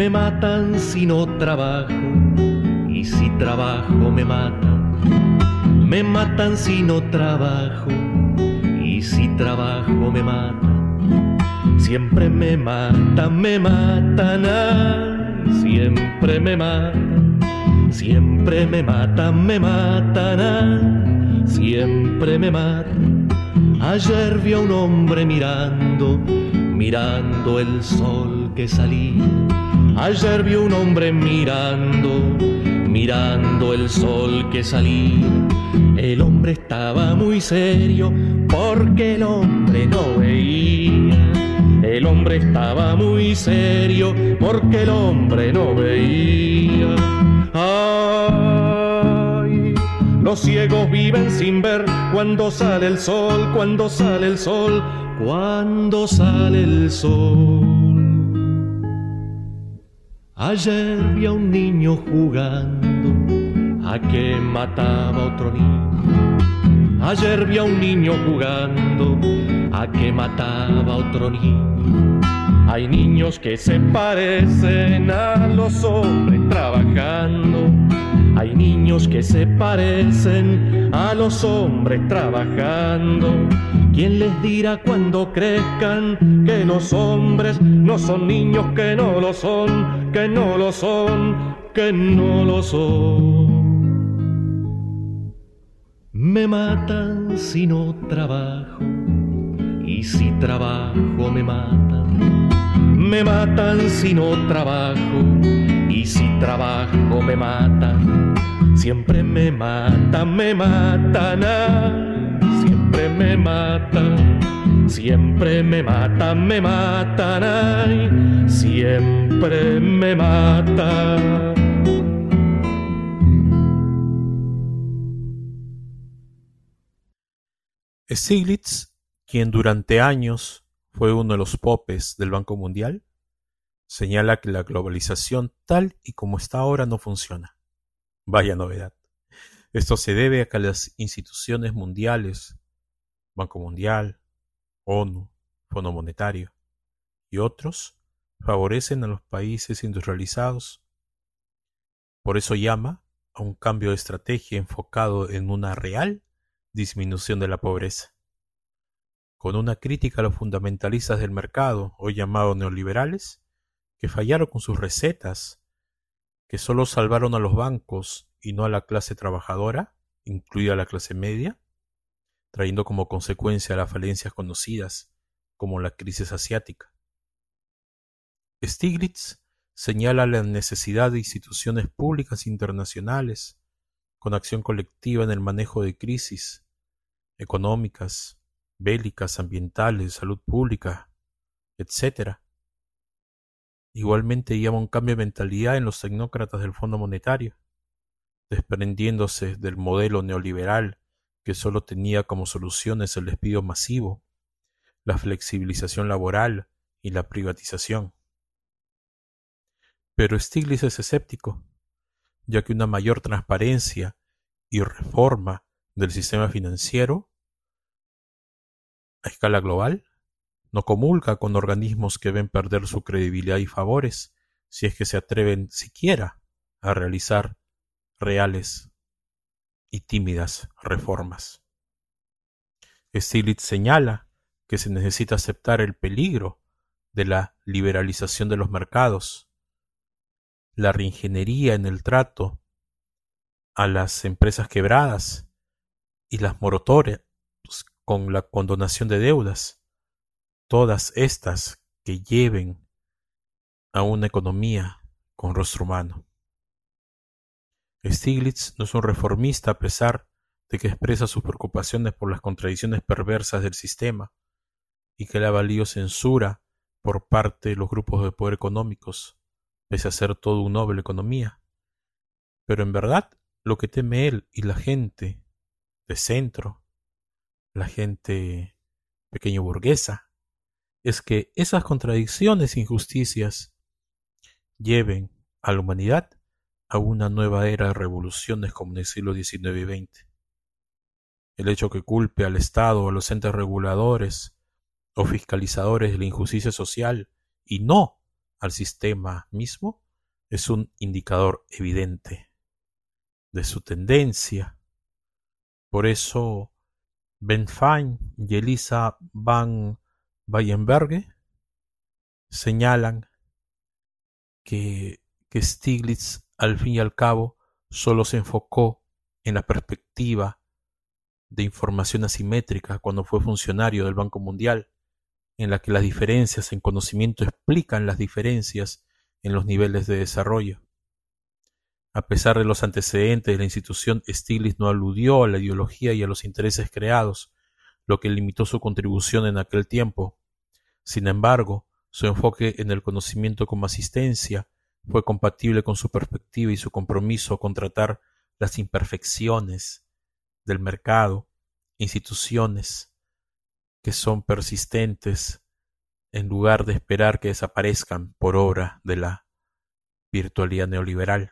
Me matan si no trabajo, y si trabajo me matan. Me matan si no trabajo, y si trabajo me matan. Siempre me matan, ay, siempre me matan. Siempre me matan, ay, siempre me matan. Ayer vi a un hombre mirando el sol que salía. Ayer vi a un hombre mirando el sol que salía. El hombre estaba muy serio porque el hombre no veía. El hombre estaba muy serio porque el hombre no veía. Ay, los ciegos viven sin ver cuando sale el sol, cuando sale el sol, cuando sale el sol. Ayer vi a un niño jugando a que mataba a otro niño. Ayer vi a un niño jugando a que mataba a otro niño. Hay niños que se parecen a los hombres trabajando. Hay niños que se parecen a los hombres trabajando. ¿Quién les dirá cuando crezcan que los hombres no son niños, que no lo son, que no lo son, que no lo son? Me matan si no trabajo, y si trabajo me matan. Me matan si no trabajo, y si trabajo me matan. Siempre me matan, ay, siempre me matan. Siempre me matan, ay, siempre me matan. Stiglitz, quien durante años fue uno de los popes del Banco Mundial, señala que la globalización tal y como está ahora no funciona. Vaya novedad. Esto se debe a que las instituciones mundiales, Banco Mundial, ONU, Fondo Monetario y otros, favorecen a los países industrializados. Por eso llama a un cambio de estrategia enfocado en una real disminución de la pobreza. Con una crítica a los fundamentalistas del mercado, hoy llamados neoliberales, que fallaron con sus recetas, que solo salvaron a los bancos y no a la clase trabajadora, incluida la clase media, trayendo como consecuencia las falencias conocidas como la crisis asiática. Stiglitz señala la necesidad de instituciones públicas internacionales con acción colectiva en el manejo de crisis económicas, bélicas, ambientales, salud pública, etc. Igualmente llama un cambio de mentalidad en los tecnócratas del Fondo Monetario, desprendiéndose del modelo neoliberal que solo tenía como soluciones el despido masivo, la flexibilización laboral y la privatización. Pero Stiglitz es escéptico, ya que una mayor transparencia y reforma del sistema financiero a escala global no comulga con organismos que ven perder su credibilidad y favores si es que se atreven siquiera a realizar reales y tímidas reformas. Stiglitz señala que se necesita aceptar el peligro de la liberalización de los mercados, la reingeniería en el trato a las empresas quebradas y las moratorias con la condonación de deudas, todas estas que lleven a una economía con rostro humano. Stiglitz no es un reformista a pesar de que expresa sus preocupaciones por las contradicciones perversas del sistema y que le ha valido censura por parte de los grupos de poder económicos, pese a ser todo un noble economía. Pero en verdad, lo que teme él y la gente de centro, la gente pequeño burguesa, es que esas contradicciones e injusticias lleven a la humanidad a una nueva era de revoluciones como en el siglo XIX y XX. El hecho que culpe al Estado o a los entes reguladores o fiscalizadores de la injusticia social y no al sistema mismo es un indicador evidente de su tendencia. Por eso Ben Fine y Elisa van Weyenberghe señalan que Stiglitz, al fin y al cabo, solo se enfocó en la perspectiva de información asimétrica cuando fue funcionario del Banco Mundial, en la que las diferencias en conocimiento explican las diferencias en los niveles de desarrollo. A pesar de los antecedentes de la institución, Stiglitz no aludió a la ideología y a los intereses creados, lo que limitó su contribución en aquel tiempo. Sin embargo, su enfoque en el conocimiento como asistencia fue compatible con su perspectiva y su compromiso con tratar las imperfecciones del mercado, instituciones que son persistentes en lugar de esperar que desaparezcan por obra de la virtualidad neoliberal.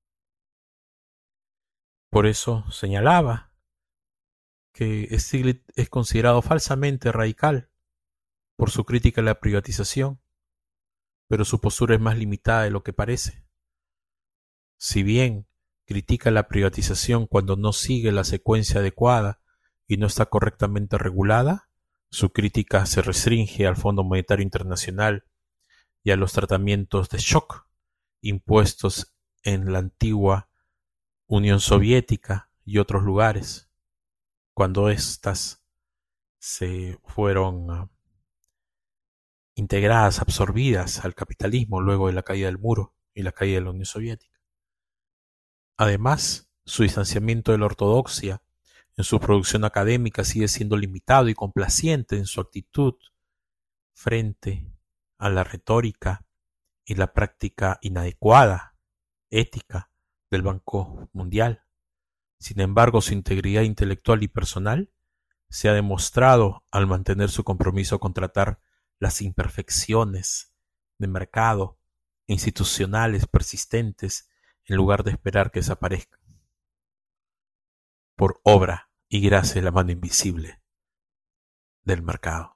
Por eso señalaba que Stiglitz es considerado falsamente radical por su crítica a la privatización, pero su postura es más limitada de lo que parece. Si bien critica la privatización cuando no sigue la secuencia adecuada y no está correctamente regulada, su crítica se restringe al Fondo Monetario Internacional y a los tratamientos de shock impuestos en la antigua Unión Soviética y otros lugares, cuando éstas se fueron integradas, absorbidas al capitalismo luego de la caída del muro y la caída de la Unión Soviética. Además, su distanciamiento de la ortodoxia en su producción académica sigue siendo limitado y complaciente en su actitud frente a la retórica y la práctica inadecuada, ética, del Banco Mundial. Sin embargo, su integridad intelectual y personal se ha demostrado al mantener su compromiso con tratar las imperfecciones de mercado institucionales persistentes en lugar de esperar que desaparezcan por obra y gracia de la mano invisible del mercado.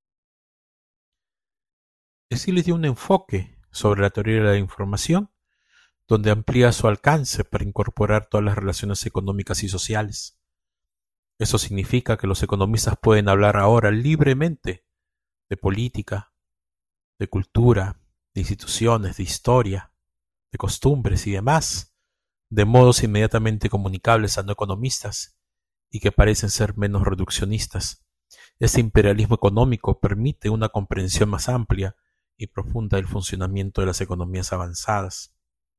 Stiglitz dio un enfoque sobre la teoría de la información donde amplía su alcance para incorporar todas las relaciones económicas y sociales. Eso significa que los economistas pueden hablar ahora libremente de política, de cultura, de instituciones, de historia, de costumbres y demás, de modos inmediatamente comunicables a no economistas y que parecen ser menos reduccionistas. Este imperialismo económico permite una comprensión más amplia y profunda del funcionamiento de las economías avanzadas.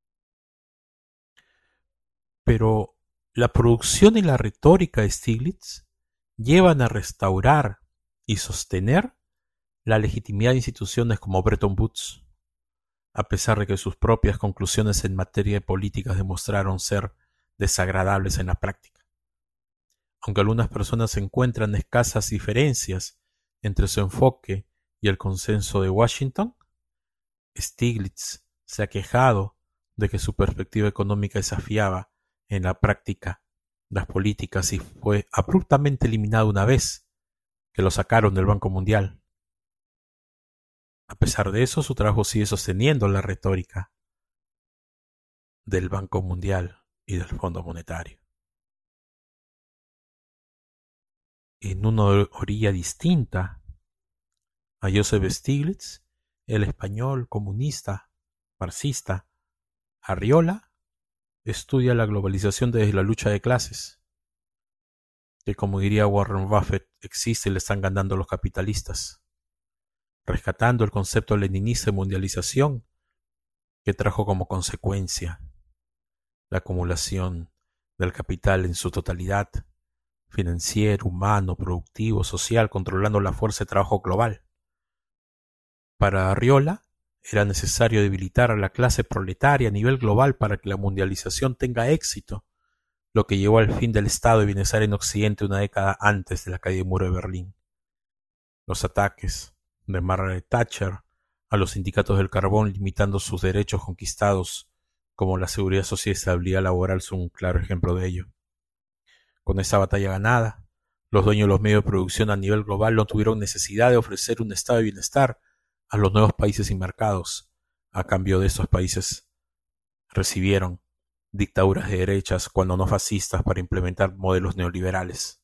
Pero la producción y la retórica de Stiglitz llevan a restaurar y sostener la legitimidad de instituciones como Bretton Woods, a pesar de que sus propias conclusiones en materia de políticas demostraron ser desagradables en la práctica. Aunque algunas personas encuentran escasas diferencias entre su enfoque y el consenso de Washington, Stiglitz se ha quejado de que su perspectiva económica desafiaba en la práctica las políticas y fue abruptamente eliminado una vez que lo sacaron del Banco Mundial. A pesar de eso, su trabajo sigue sosteniendo la retórica del Banco Mundial y del Fondo Monetario. En una orilla distinta a Joseph Stiglitz, el español comunista, marxista, Arriola, estudia la globalización desde la lucha de clases, que como diría Warren Buffett, existe y le están ganando los capitalistas, rescatando el concepto leninista de mundialización que trajo como consecuencia la acumulación del capital en su totalidad, financiero, humano, productivo, social, controlando la fuerza de trabajo global. Para Arriola, era necesario debilitar a la clase proletaria a nivel global para que la mundialización tenga éxito, lo que llevó al fin del estado de bienestar en Occidente una década antes de la caída del muro de Berlín. Los ataques de Margaret Thatcher a los sindicatos del carbón limitando sus derechos conquistados como la seguridad social y estabilidad laboral son un claro ejemplo de ello. Con esa batalla ganada, los dueños de los medios de producción a nivel global no tuvieron necesidad de ofrecer un estado de bienestar a los nuevos países y mercados, A cambio de estos países recibieron dictaduras de derechas, cuando no fascistas, para implementar modelos neoliberales.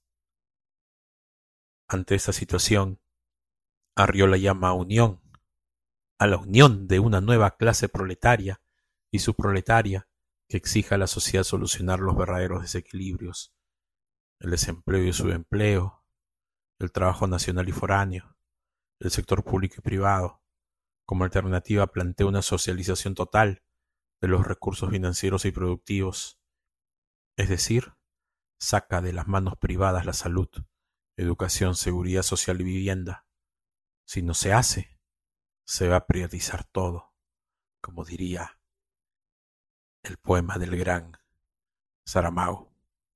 Ante esta situación, Arriola llama a la unión de una nueva clase proletaria y subproletaria que exija a la sociedad solucionar los verdaderos desequilibrios, el desempleo y subempleo, el trabajo nacional y foráneo, el sector público y privado. Como alternativa plantea una socialización total de los recursos financieros y productivos, es decir, saca de las manos privadas la salud, educación, seguridad social y vivienda. Si no se hace, se va a privatizar todo, como diría el poema del gran Saramago.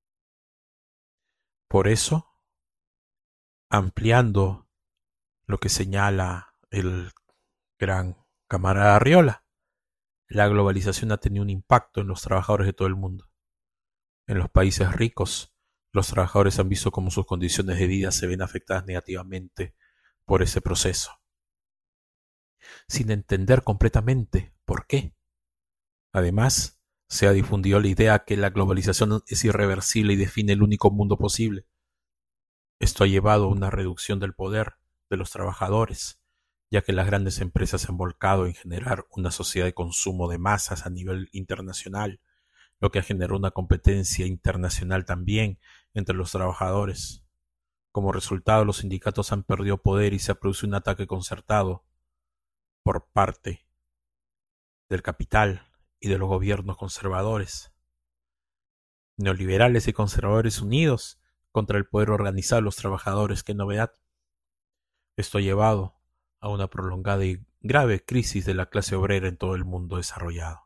Por eso, ampliando lo que señala el gran camarada Arriola, la globalización ha tenido un impacto en los trabajadores de todo el mundo. En los países ricos, los trabajadores han visto cómo sus condiciones de vida se ven afectadas negativamente por ese proceso, sin entender completamente por qué. Además, se ha difundido la idea que la globalización es irreversible y define el único mundo posible. Esto ha llevado a una reducción del poder de los trabajadores, ya que las grandes empresas se han volcado en generar una sociedad de consumo de masas a nivel internacional, lo que ha generado una competencia internacional también entre los trabajadores. Como resultado, los sindicatos han perdido poder y se ha producido un ataque concertado por parte del capital y de los gobiernos conservadores, neoliberales y conservadores unidos contra el poder organizado de los trabajadores. ¡Qué novedad! Esto ha llevado a una prolongada y grave crisis de la clase obrera en todo el mundo desarrollado.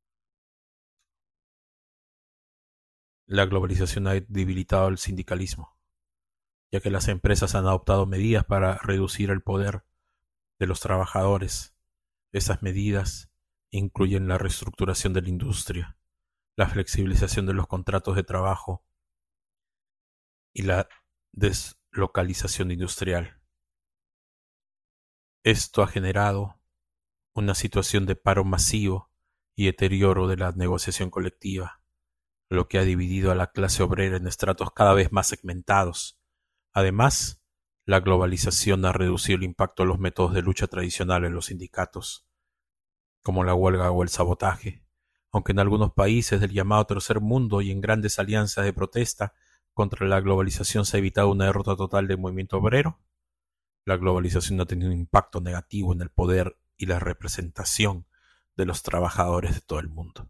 La globalización ha debilitado el sindicalismo, ya que las empresas han adoptado medidas para reducir el poder de los trabajadores. Esas medidas incluyen la reestructuración de la industria, la flexibilización de los contratos de trabajo y la deslocalización industrial. Esto ha generado una situación de paro masivo y deterioro de la negociación colectiva, lo que ha dividido a la clase obrera en estratos cada vez más segmentados. Además, la globalización ha reducido el impacto de los métodos de lucha tradicionales en los sindicatos, como la huelga o el sabotaje, aunque en algunos países del llamado tercer mundo y en grandes alianzas de protesta contra la globalización se ha evitado una derrota total del movimiento obrero. La globalización ha tenido un impacto negativo en el poder y la representación de los trabajadores de todo el mundo.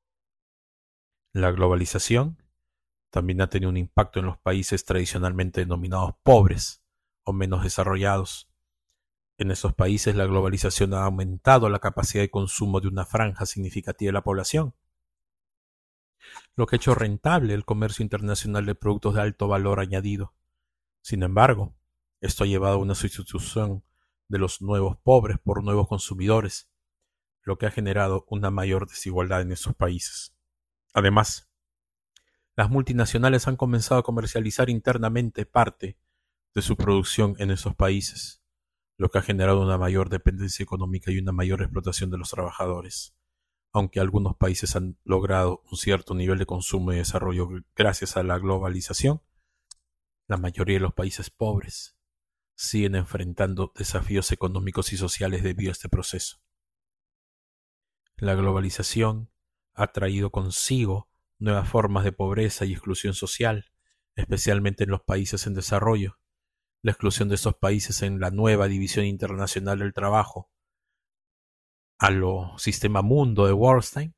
La globalización también ha tenido un impacto en los países tradicionalmente denominados pobres o menos desarrollados. En esos países la globalización ha aumentado la capacidad de consumo de una franja significativa de la población, lo que ha hecho rentable el comercio internacional de productos de alto valor añadido. Sin embargo, esto ha llevado a una sustitución de los nuevos pobres por nuevos consumidores, lo que ha generado una mayor desigualdad en esos países. Además, las multinacionales han comenzado a comercializar internamente parte de su producción en esos países, lo que ha generado una mayor dependencia económica y una mayor explotación de los trabajadores. Aunque algunos países han logrado un cierto nivel de consumo y desarrollo gracias a la globalización, la mayoría de los países pobres siguen enfrentando desafíos económicos y sociales debido a este proceso. La globalización ha traído consigo nuevas formas de pobreza y exclusión social, especialmente en los países en desarrollo. La exclusión de estos países en la nueva división internacional del trabajo, a lo sistema mundo de Wallerstein,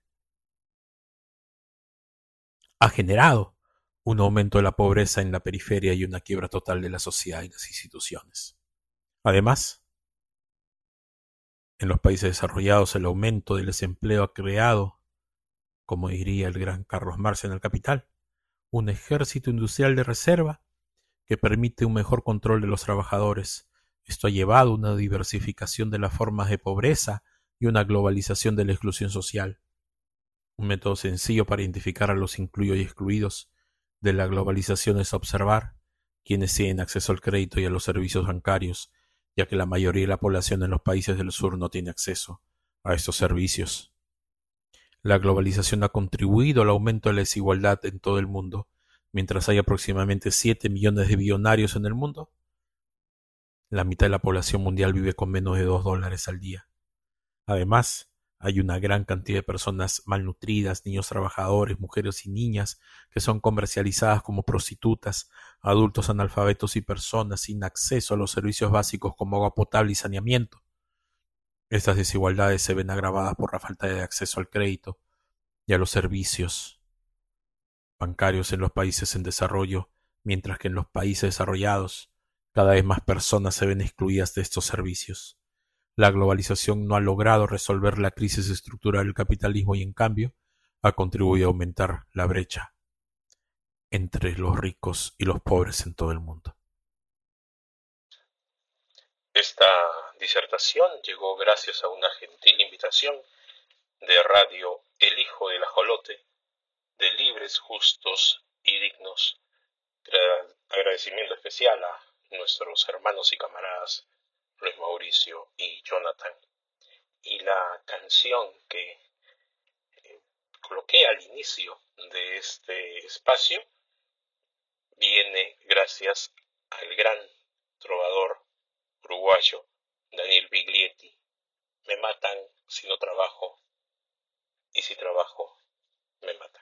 ha generado un aumento de la pobreza en la periferia y una quiebra total de la sociedad y las instituciones. Además, en los países desarrollados el aumento del desempleo ha creado, como diría el gran Carlos Marx en El Capital, un ejército industrial de reserva que permite un mejor control de los trabajadores. Esto ha llevado a una diversificación de las formas de pobreza y una globalización de la exclusión social. Un método sencillo para identificar a los incluidos y excluidos de la globalización es observar quienes tienen acceso al crédito y a los servicios bancarios, ya que la mayoría de la población en los países del sur no tiene acceso a estos servicios. La globalización ha contribuido al aumento de la desigualdad en todo el mundo. Mientras hay aproximadamente 7 millones de billonarios en el mundo, la mitad de la población mundial vive con menos de $2 al día. Además, hay una gran cantidad de personas malnutridas, niños trabajadores, mujeres y niñas que son comercializadas como prostitutas, adultos analfabetos y personas sin acceso a los servicios básicos como agua potable y saneamiento. Estas desigualdades se ven agravadas por la falta de acceso al crédito y a los servicios bancarios en los países en desarrollo, mientras que en los países desarrollados cada vez más personas se ven excluidas de estos servicios. La globalización no ha logrado resolver la crisis estructural del capitalismo y, en cambio, ha contribuido a aumentar la brecha entre los ricos y los pobres en todo el mundo. Esta disertación llegó gracias a una gentil invitación de Radio El Hijo del Ajolote, de Libres, Justos y Dignos. Agradecimiento especial a nuestros hermanos y camaradas Luis Mauricio y Jonathan. Y la canción que coloqué al inicio de este espacio viene gracias al gran trovador uruguayo Daniel Biglietti. Me matan si no trabajo, y si trabajo, me matan.